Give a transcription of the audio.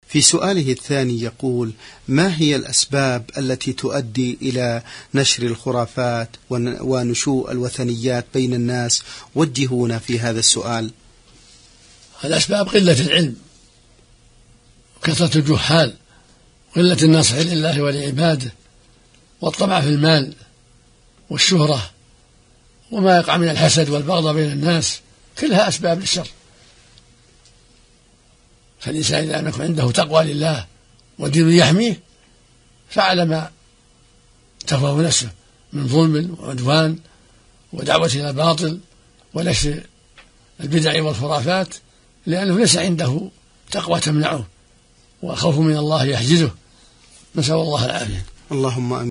في سؤاله الثاني يقول: ما هي الأسباب التي تؤدي إلى نشر الخرافات ونشوء الوثنيات بين الناس؟ وجهونا في هذا السؤال. الأسباب قلة العلم، كثرة الجهال، قلة النصح لله ولعباده، والطمع في المال والشهرة، وما يقع من الحسد والبغض بين الناس، كلها أسباب للشر. فالإنسان إذا لم يكن عنده تقوى لله ودين يحميه فعل ما تهواه نفسه من ظلم وعدوان ودعوة إلى الباطل ونشر البدع والخرافات، لأنه ليس عنده تقوى تمنعه وخوف من الله يحجزه. نسأل الله العافية. اللهم آمين.